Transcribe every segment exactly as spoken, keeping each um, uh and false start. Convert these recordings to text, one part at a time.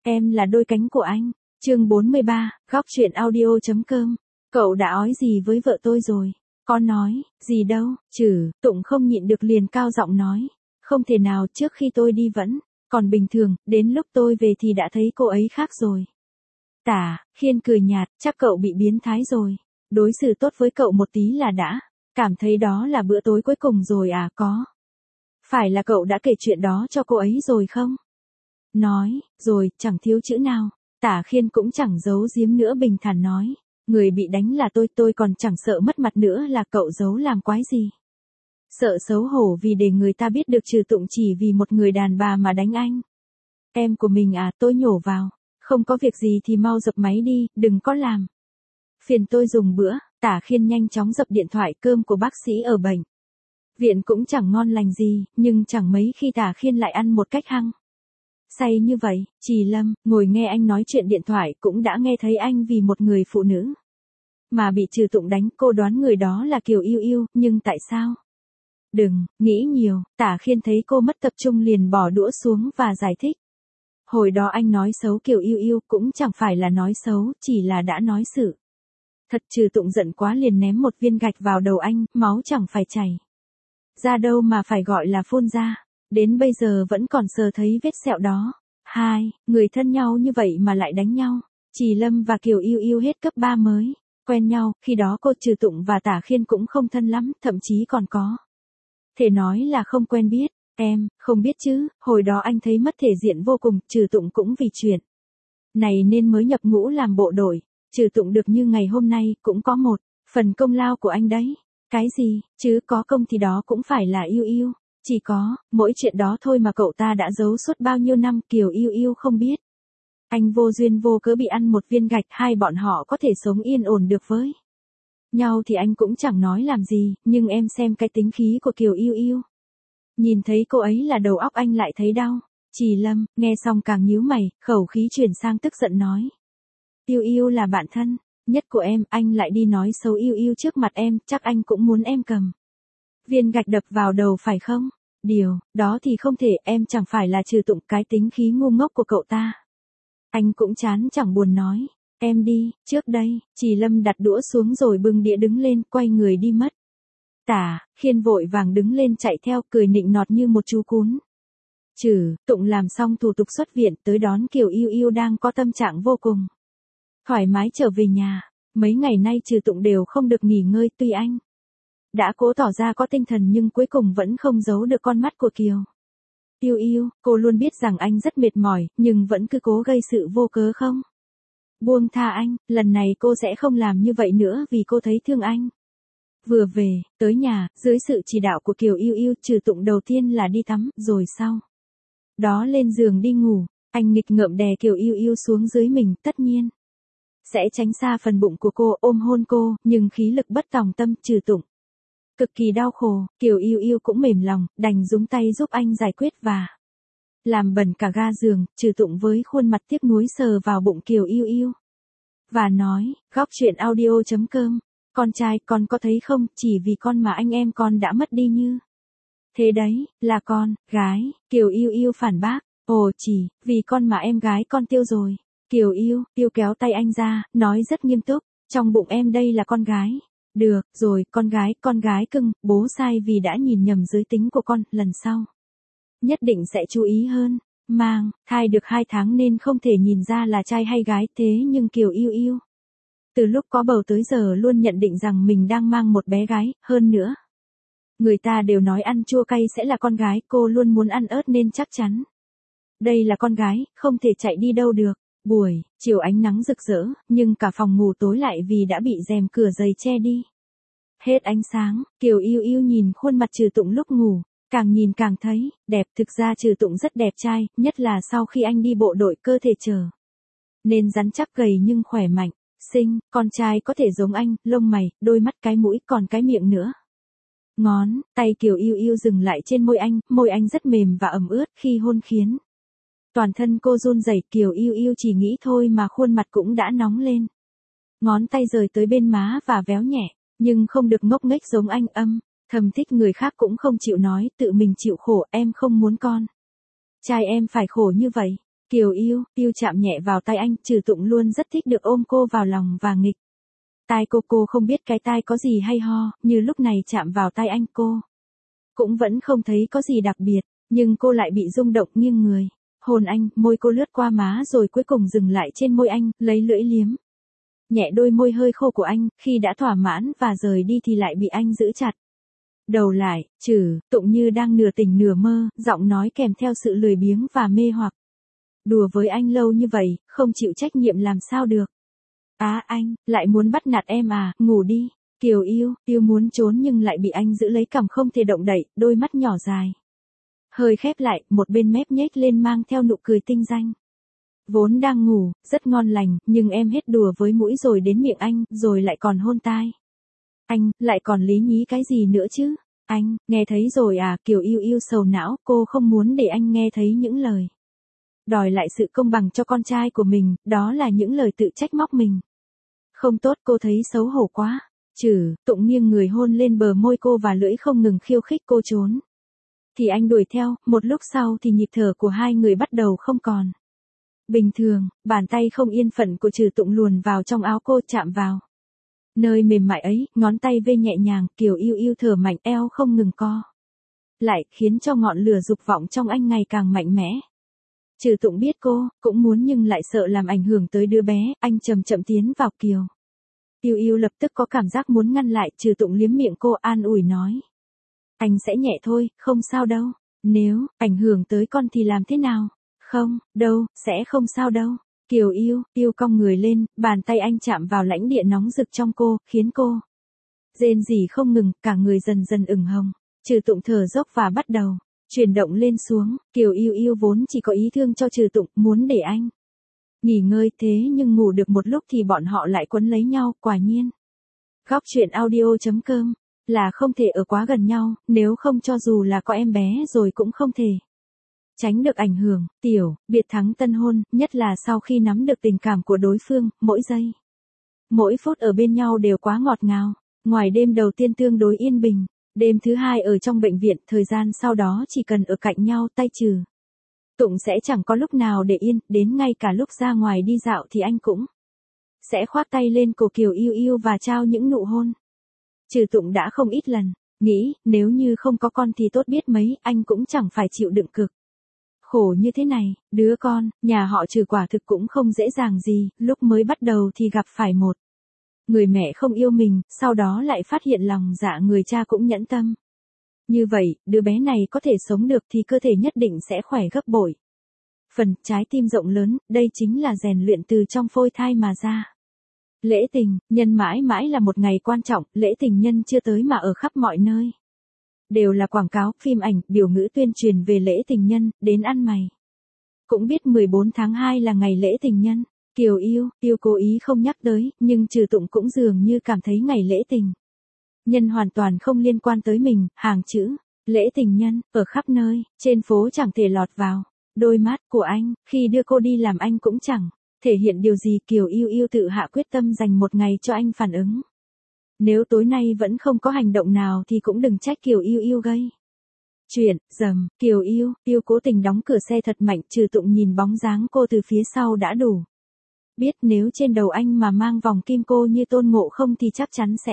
Em là đôi cánh của anh. Chương bốn mươi ba, góc truyện audio.com. Cậu đã ói gì với vợ tôi rồi? Con nói, gì đâu, chử, Tụng không nhịn được liền cao giọng nói. Không thể nào, trước khi tôi đi vẫn còn bình thường, đến lúc tôi về thì đã thấy cô ấy khác rồi. Tả, Khiên cười nhạt, chắc cậu bị biến thái rồi. Đối xử tốt với cậu một tí là đã cảm thấy đó là bữa tối cuối cùng rồi à? Có phải là cậu đã kể chuyện đó cho cô ấy rồi không? Nói, rồi, chẳng thiếu chữ nào. Tả Khiên cũng chẳng giấu giếm nữa, bình thản nói. Người bị đánh là tôi, tôi còn chẳng sợ mất mặt nữa là cậu giấu làm quái gì. Sợ xấu hổ vì để người ta biết được Trừ Tụng chỉ vì một người đàn bà mà đánh anh. Em của mình à? Tôi nhổ vào. Không có việc gì thì mau dập máy đi, đừng có làm phiền tôi dùng bữa. Tả Khiên nhanh chóng dập điện thoại. Cơm của bác sĩ ở bệnh viện cũng chẳng ngon lành gì, nhưng chẳng mấy khi Tả Khiên lại ăn một cách hăng say như vậy. Trì Lâm, ngồi nghe anh nói chuyện điện thoại cũng đã nghe thấy anh vì một người phụ nữ mà bị Trừ Tụng đánh. Cô đoán người đó là Kiều Yêu Yêu, nhưng tại sao? Đừng nghĩ nhiều. Tả Khiên thấy cô mất tập trung liền bỏ đũa xuống và giải thích. Hồi đó anh nói xấu Kiều Yêu Yêu cũng chẳng phải là nói xấu, chỉ là đã nói sự thật. Trừ Tụng giận quá liền ném một viên gạch vào đầu anh, máu chẳng phải chảy ra đâu mà phải gọi là phun ra. Đến bây giờ vẫn còn sờ thấy vết sẹo đó. Hai, người thân nhau như vậy mà lại đánh nhau. Trì Lâm và Kiều Yêu Yêu hết cấp ba mới quen nhau, khi đó cô Trừ Tụng và Tả Khiên cũng không thân lắm, thậm chí còn có thể nói là không quen biết. Em, không biết chứ, hồi đó anh thấy mất thể diện vô cùng. Trừ Tụng cũng vì chuyện này nên mới nhập ngũ làm bộ đội. Trừ Tụng được như ngày hôm nay cũng có một phần công lao của anh đấy. Cái gì, chứ có công thì đó cũng phải là Yêu Yêu. Chỉ có mỗi chuyện đó thôi mà cậu ta đã giấu suốt bao nhiêu năm. Kiều Yêu Yêu không biết anh vô duyên vô cớ bị ăn một viên gạch, hai bọn họ có thể sống yên ổn được với nhau thì anh cũng chẳng nói làm gì. Nhưng em xem cái tính khí của Kiều Yêu Yêu, nhìn thấy cô ấy là đầu óc anh lại thấy đau. Trì Lâm, nghe xong càng nhíu mày, khẩu khí chuyển sang tức giận nói. Yêu Yêu là bạn thân nhất của em, anh lại đi nói xấu Yêu Yêu trước mặt em, chắc anh cũng muốn em cầm viên gạch đập vào đầu phải không? Điều đó thì không thể, em chẳng phải là Trừ Tụng. Cái tính khí ngu ngốc của cậu ta anh cũng chán chẳng buồn nói. Em đi, trước đây. Trì Lâm đặt đũa xuống rồi bưng đĩa đứng lên, quay người đi mất. Tả Khiên vội vàng đứng lên chạy theo, cười nịnh nọt như một chú cún. Trừ Tụng làm xong thủ tục xuất viện tới đón Kiều Yêu Yêu đang có tâm trạng vô cùng thoải mái trở về nhà. Mấy ngày nay Trừ Tụng đều không được nghỉ ngơi, tuy anh đã cố tỏ ra có tinh thần nhưng cuối cùng vẫn không giấu được con mắt của Kiều Yêu Yêu. Cô luôn biết rằng anh rất mệt mỏi, nhưng vẫn cứ cố gây sự vô cớ không buông tha anh. Lần này cô sẽ không làm như vậy nữa vì cô thấy thương anh. Vừa về tới nhà, dưới sự chỉ đạo của Kiều Yêu Yêu, Trừ Tụng đầu tiên là đi tắm, rồi sau đó lên giường đi ngủ. Anh nghịch ngợm đè Kiều Yêu Yêu xuống dưới mình, tất nhiên sẽ tránh xa phần bụng của cô, ôm hôn cô, nhưng khí lực bất tòng tâm. Trừ Tụng cực kỳ đau khổ. Kiều Yêu Yêu cũng mềm lòng, đành dúng tay giúp anh giải quyết và làm bẩn cả ga giường. Trừ Tụng với khuôn mặt tiếc nuối sờ vào bụng Kiều Yêu Yêu và nói, góc truyện audio.com. Con trai, con có thấy không, chỉ vì con mà anh em con đã mất đi như thế đấy, là con gái. Kiều Yêu Yêu phản bác, ồ, chỉ vì con mà em gái con tiêu rồi. Kiều Yêu Yêu kéo tay anh ra, nói rất nghiêm túc, trong bụng em đây là con gái. Được rồi, con gái, con gái cưng, bố sai vì đã nhìn nhầm giới tính của con, lần sau nhất định sẽ chú ý hơn. Mang thai được hai tháng nên không thể nhìn ra là trai hay gái, thế nhưng Kiều Yêu Yêu từ lúc có bầu tới giờ luôn nhận định rằng mình đang mang một bé gái. Hơn nữa, người ta đều nói ăn chua cay sẽ là con gái, cô luôn muốn ăn ớt nên chắc chắn đây là con gái, không thể chạy đi đâu được. Buổi chiều ánh nắng rực rỡ, nhưng cả phòng ngủ tối lại vì đã bị rèm cửa dày che đi hết ánh sáng. Kiều Yêu Yêu nhìn khuôn mặt Trừ Tụng lúc ngủ, càng nhìn càng thấy đẹp. Thực ra Trừ Tụng rất đẹp trai, nhất là sau khi anh đi bộ đội, cơ thể trở nên rắn chắc gầy nhưng khỏe mạnh. Xinh, con trai có thể giống anh, lông mày, đôi mắt, cái mũi, còn cái miệng nữa. Ngón tay Kiều Yêu Yêu dừng lại trên môi anh, môi anh rất mềm và ẩm ướt, khi hôn khiến toàn thân cô run rẩy. Kiều Yêu Yêu chỉ nghĩ thôi mà khuôn mặt cũng đã nóng lên. Ngón tay rời tới bên má và véo nhẹ, nhưng không được ngốc nghếch giống anh. Âm thầm thích người khác cũng không chịu nói, tự mình chịu khổ. Em không muốn con trai em phải khổ như vậy. Kiều Yêu, Yêu chạm nhẹ vào tay anh, Trừ Tụng luôn rất thích được ôm cô vào lòng và nghịch. Tai cô cô không biết cái tai có gì hay ho, như lúc này chạm vào tai anh cô. Cũng vẫn không thấy có gì đặc biệt, nhưng cô lại bị rung động nghiêng người. Hôn anh, môi cô lướt qua má rồi cuối cùng dừng lại trên môi anh, lấy lưỡi liếm. Nhẹ đôi môi hơi khô của anh, khi đã thỏa mãn và rời đi thì lại bị anh giữ chặt. Đầu lại, Trừ Tụng như đang nửa tỉnh nửa mơ, giọng nói kèm theo sự lười biếng và mê hoặc. Đùa với anh lâu như vậy, không chịu trách nhiệm làm sao được. Á anh, lại muốn bắt nạt em à, ngủ đi. Kiều Yêu, Yêu muốn trốn nhưng lại bị anh giữ lấy cằm không thể động đậy, đôi mắt nhỏ dài. Hơi khép lại, một bên mép nhếch lên mang theo nụ cười tinh danh. Vốn đang ngủ, rất ngon lành, nhưng em hết đùa với mũi rồi đến miệng anh, rồi lại còn hôn tai. Anh, lại còn lý nhí cái gì nữa chứ? Anh, nghe thấy rồi à, Kiều Yêu Yêu sầu não, cô không muốn để anh nghe thấy những lời đòi lại sự công bằng cho con trai của mình, đó là những lời tự trách móc mình. Không tốt, cô thấy xấu hổ quá. Trừ Tụng nghiêng người hôn lên bờ môi cô và lưỡi không ngừng khiêu khích cô trốn. Thì anh đuổi theo, một lúc sau thì nhịp thở của hai người bắt đầu không còn. Bình thường, bàn tay không yên phận của Trừ Tụng luồn vào trong áo cô chạm vào. Nơi mềm mại ấy, ngón tay vê nhẹ nhàng, Kiều Yêu Yêu thở mạnh eo không ngừng co lại, khiến cho ngọn lửa dục vọng trong anh ngày càng mạnh mẽ. Trừ Tụng biết cô, cũng muốn nhưng lại sợ làm ảnh hưởng tới đứa bé, anh chậm chậm tiến vào Kiều Yêu Yêu lập tức có cảm giác muốn ngăn lại, Trừ Tụng liếm miệng cô an ủi nói. Anh sẽ nhẹ thôi, không sao đâu. Nếu ảnh hưởng tới con thì làm thế nào? Không, đâu, sẽ không sao đâu. Kiều Yêu, Yêu cong người lên, bàn tay anh chạm vào lãnh địa nóng rực trong cô, khiến cô rên rỉ không ngừng, cả người dần dần ửng hồng. Trừ Tụng thở dốc và bắt đầu chuyển động lên xuống. Kiều Yêu Yêu vốn chỉ có ý thương cho Trừ Tụng, muốn để anh nghỉ ngơi, thế nhưng ngủ được một lúc thì bọn họ lại quấn lấy nhau, quả nhiên. Góc truyện audio.com là không thể ở quá gần nhau, nếu không cho dù là có em bé rồi cũng không thể tránh được ảnh hưởng. Tiểu biệt thắng tân hôn, nhất là sau khi nắm được tình cảm của đối phương, mỗi giây, mỗi phút ở bên nhau đều quá ngọt ngào. Ngoài đêm đầu tiên tương đối yên bình, đêm thứ hai ở trong bệnh viện, thời gian sau đó chỉ cần ở cạnh nhau, tay Trừ Tụng sẽ chẳng có lúc nào để yên, đến ngay cả lúc ra ngoài đi dạo thì anh cũng sẽ khoác tay lên cổ Kiều Yêu Yêu và trao những nụ hôn. Trừ Tụng đã không ít lần nghĩ, nếu như không có con thì tốt biết mấy, anh cũng chẳng phải chịu đựng cực khổ như thế này. Đứa con, nhà họ Trừ quả thực cũng không dễ dàng gì, lúc mới bắt đầu thì gặp phải một người mẹ không yêu mình, sau đó lại phát hiện lòng dạ người cha cũng nhẫn tâm. Như vậy, đứa bé này có thể sống được thì cơ thể nhất định sẽ khỏe gấp bội. Phần trái tim rộng lớn, đây chính là rèn luyện từ trong phôi thai mà ra. Lễ tình nhân mãi mãi là một ngày quan trọng, lễ tình nhân chưa tới mà ở khắp mọi nơi đều là quảng cáo, phim ảnh, biểu ngữ tuyên truyền về lễ tình nhân, đến ăn mày cũng biết mười bốn tháng hai là ngày lễ tình nhân. Kiều Yêu, Yêu cố ý không nhắc tới, nhưng Trừ Tụng cũng dường như cảm thấy ngày lễ tình nhân hoàn toàn không liên quan tới mình. Hàng chữ lễ tình nhân ở khắp nơi, trên phố chẳng thể lọt vào đôi mắt của anh, khi đưa cô đi làm anh cũng chẳng thể hiện điều gì. Kiều Yêu Yêu tự hạ quyết tâm dành một ngày cho anh phản ứng. Nếu tối nay vẫn không có hành động nào thì cũng đừng trách Kiều Yêu Yêu gây chuyện. Dầm, Kiều Yêu, Yêu cố tình đóng cửa xe thật mạnh, Trừ Tụng nhìn bóng dáng cô từ phía sau đã đủ biết nếu trên đầu anh mà mang vòng kim cô như Tôn Ngộ Không thì chắc chắn sẽ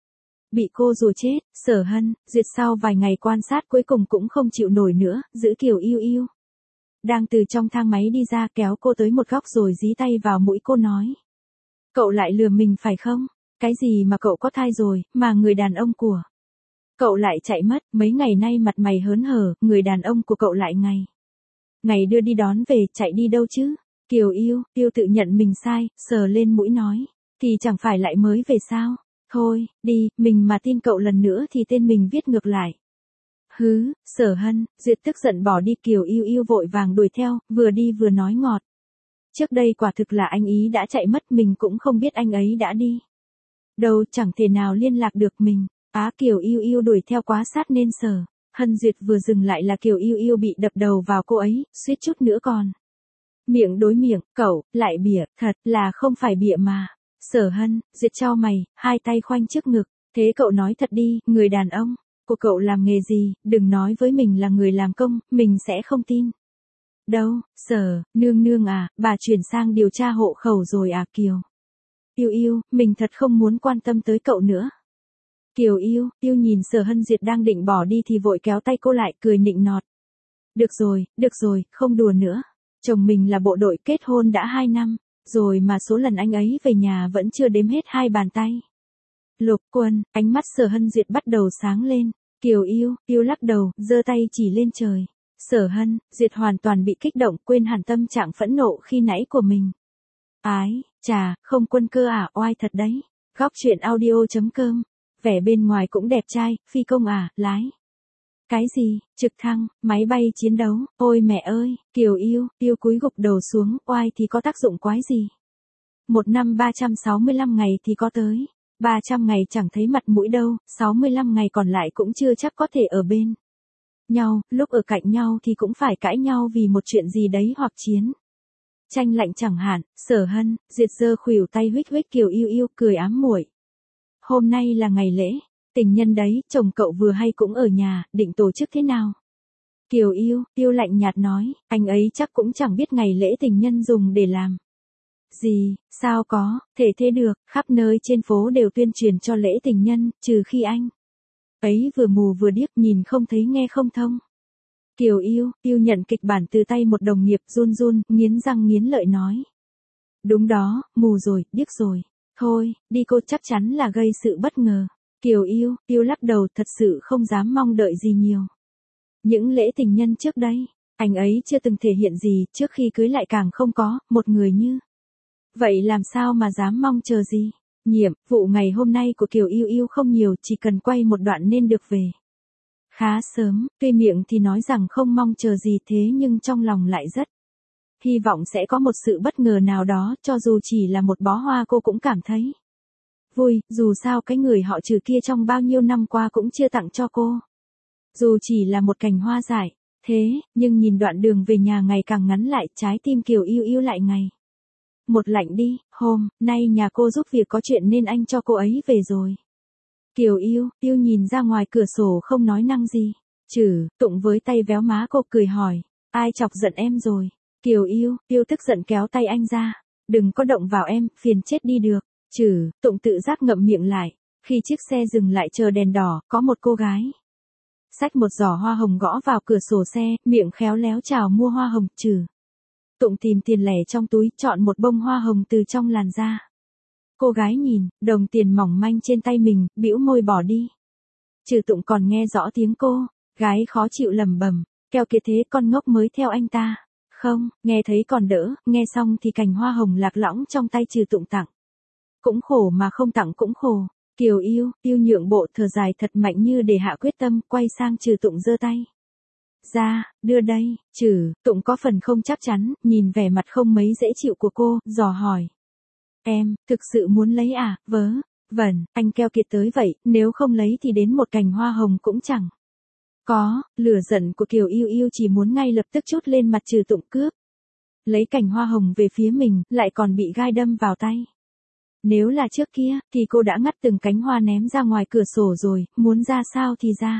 bị cô rùa chết. Sở Hân, Duyệt sau vài ngày quan sát cuối cùng cũng không chịu nổi nữa, giữ Kiều Yêu Yêu đang từ trong thang máy đi ra, kéo cô tới một góc rồi dí tay vào mũi cô nói. Cậu lại lừa mình phải không? Cái gì mà cậu có thai rồi, mà người đàn ông của cậu lại chạy mất, mấy ngày nay mặt mày hớn hở, người đàn ông của cậu lại ngày ngày đưa đi đón về, chạy đi đâu chứ? Kiều Yêu, Yêu tự nhận mình sai, sờ lên mũi nói. Thì chẳng phải lại mới về sao? Thôi, đi, mình mà tin cậu lần nữa thì tên mình viết ngược lại. Hứ, Sở Hân, Duyệt tức giận bỏ đi. Kiều Yêu Yêu vội vàng đuổi theo, vừa đi vừa nói ngọt. Trước đây quả thực là anh ý đã chạy mất, mình cũng không biết anh ấy đã đi đâu, chẳng thể nào liên lạc được mình. Á, Kiều Yêu Yêu đuổi theo quá sát nên Sở Hân Duyệt vừa dừng lại là Kiều Yêu Yêu bị đập đầu vào cô ấy, suýt chút nữa còn miệng đối miệng. Cậu lại bịa, thật là không phải bịa mà. Sở Hân Duyệt chau mày, hai tay khoanh trước ngực. Thế cậu nói thật đi, người đàn ông của cậu làm nghề gì? Đừng nói với mình là người làm công, mình sẽ không tin. Đâu, Sở, nương nương à, bà chuyển sang điều tra hộ khẩu rồi à Kiều. Yêu yêu, mình thật không muốn quan tâm tới cậu nữa. Kiều yêu, yêu nhìn Sở Hân Diệt đang định bỏ đi thì vội kéo tay cô lại cười nịnh nọt. Được rồi, được rồi, không đùa nữa. Chồng mình là bộ đội kết hôn đã hai năm, rồi mà số lần anh ấy về nhà vẫn chưa đếm hết hai bàn tay. Lục Quân, ánh mắt Sở Hân Diệt bắt đầu sáng lên. Kiều yêu, yêu lắc đầu, giơ tay chỉ lên trời. Sở Hân, Diệt hoàn toàn bị kích động, quên hẳn tâm trạng phẫn nộ khi nãy của mình. Ái, chà, không Quân cơ à, oai thật đấy. Góc truyện audio chấm com. Vẻ bên ngoài cũng đẹp trai, phi công à, lái. Cái gì, trực thăng, máy bay chiến đấu, ôi mẹ ơi, Kiều yêu, yêu cúi gục đầu xuống, oai thì có tác dụng quái gì. Một năm ba trăm sáu mươi lăm ngày thì có tới. ba trăm ngày chẳng thấy mặt mũi đâu, sáu mươi lăm ngày còn lại cũng chưa chắc có thể ở bên nhau, lúc ở cạnh nhau thì cũng phải cãi nhau vì một chuyện gì đấy hoặc chiến tranh lạnh chẳng hạn. Sở Hân, Diệt giơ khuỷu tay huých huých Kiều yêu yêu, cười ám muội. Hôm nay là ngày lễ, tình nhân đấy, chồng cậu vừa hay cũng ở nhà, định tổ chức thế nào? Kiều yêu, yêu lạnh nhạt nói, anh ấy chắc cũng chẳng biết ngày lễ tình nhân dùng để làm gì, sao có, thể thế được, khắp nơi trên phố đều tuyên truyền cho lễ tình nhân, trừ khi anh ấy vừa mù vừa điếc, nhìn không thấy nghe không thông. Kiều yêu, yêu nhận kịch bản từ tay một đồng nghiệp, run run, nghiến răng nghiến lợi nói. Đúng đó, mù rồi, điếc rồi. Thôi, đi cô, chắc chắn là gây sự bất ngờ. Kiều yêu, yêu lắc đầu, thật sự không dám mong đợi gì nhiều. Những lễ tình nhân trước đây, anh ấy chưa từng thể hiện gì, trước khi cưới lại càng không có, một người như vậy làm sao mà dám mong chờ gì. Nhiệm vụ ngày hôm nay của Kiều yêu yêu không nhiều, chỉ cần quay một đoạn nên được về khá sớm, tuy miệng thì nói rằng không mong chờ gì thế nhưng trong lòng lại rất hy vọng sẽ có một sự bất ngờ nào đó, cho dù chỉ là một bó hoa cô cũng cảm thấy vui, dù sao cái người họ Trừ kia trong bao nhiêu năm qua cũng chưa tặng cho cô. Dù chỉ là một cành hoa dại, thế, nhưng nhìn đoạn đường về nhà ngày càng ngắn lại, trái tim Kiều yêu yêu lại ngày một lạnh đi. Hôm nay nhà cô giúp việc có chuyện nên anh cho cô ấy về rồi. Kiều yêu, yêu nhìn ra ngoài cửa sổ không nói năng gì. Trừ, Tụng với tay véo má cô cười hỏi, ai chọc giận em rồi? Kiều yêu, yêu tức giận kéo tay anh ra. Đừng có động vào em, phiền chết đi được. Trừ, Tụng tự giác ngậm miệng lại. Khi chiếc xe dừng lại chờ đèn đỏ, có một cô gái xách một giỏ hoa hồng gõ vào cửa sổ xe, miệng khéo léo chào mua hoa hồng. Trừ, Tụng tìm tiền lẻ trong túi, chọn một bông hoa hồng từ trong làn ra. Cô gái nhìn, đồng tiền mỏng manh trên tay mình, bĩu môi bỏ đi. Trừ Tụng còn nghe rõ tiếng cô gái khó chịu lẩm bẩm, keo kiệt thế con ngốc mới theo anh ta. Không, nghe thấy còn đỡ, nghe xong thì cành hoa hồng lạc lõng trong tay Trừ Tụng tặng. Cũng khổ mà không tặng cũng khổ. Kiều yêu, yêu nhượng bộ thở dài thật mạnh như để hạ quyết tâm, quay sang Trừ Tụng giơ tay ra, đưa đây. Trừ Tụng có phần không chắc chắn, nhìn vẻ mặt không mấy dễ chịu của cô, dò hỏi. Em, thực sự muốn lấy à, vớ, vẩn, anh keo kiệt tới vậy, nếu không lấy thì đến một cành hoa hồng cũng chẳng có. Lửa giận của Kiều yêu yêu chỉ muốn ngay lập tức trút lên mặt Trừ Tụng, cướp lấy cành hoa hồng về phía mình, lại còn bị gai đâm vào tay. Nếu là trước kia, thì cô đã ngắt từng cánh hoa ném ra ngoài cửa sổ rồi, muốn ra sao thì ra.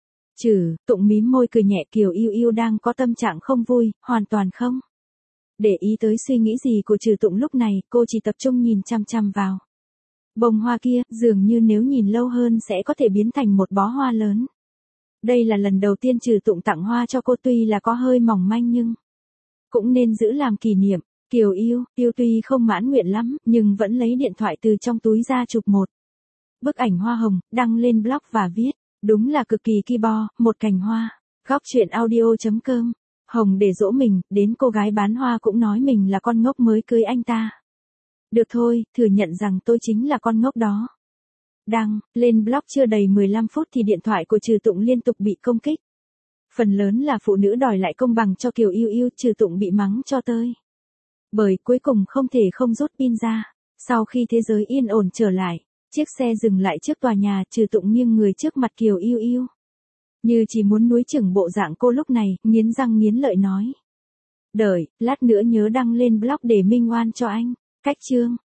Trừ Tụng mím môi cười nhẹ. Kiều yêu yêu đang có tâm trạng không vui, hoàn toàn không để ý tới suy nghĩ gì của Trừ Tụng lúc này, cô chỉ tập trung nhìn chăm chăm vào bông hoa kia, dường như nếu nhìn lâu hơn sẽ có thể biến thành một bó hoa lớn. Đây là lần đầu tiên Trừ Tụng tặng hoa cho cô, tuy là có hơi mỏng manh nhưng cũng nên giữ làm kỷ niệm. Kiều yêu, yêu tuy không mãn nguyện lắm, nhưng vẫn lấy điện thoại từ trong túi ra chụp một bức ảnh hoa hồng, đăng lên blog và viết, đúng là cực kỳ ki bo, một cành hoa. Góc truyện audio chấm com. Hồng để dỗ mình, đến cô gái bán hoa cũng nói mình là con ngốc mới cưới anh ta. Được thôi, thừa nhận rằng tôi chính là con ngốc đó. Đăng lên blog chưa đầy mười lăm phút thì điện thoại của Trừ Tụng liên tục bị công kích. Phần lớn là phụ nữ đòi lại công bằng cho Kiều yêu yêu, Trừ Tụng bị mắng cho tơi bởi cuối cùng không thể không rút pin ra. Sau khi thế giới yên ổn trở lại, chiếc xe dừng lại trước tòa nhà, Trừ Tụng nghiêng người trước mặt Kiều yêu yêu, như chỉ muốn núi chửng bộ dạng cô lúc này, nghiến răng nghiến lợi nói. Đợi, lát nữa nhớ đăng lên blog để minh oan cho anh. Cách chương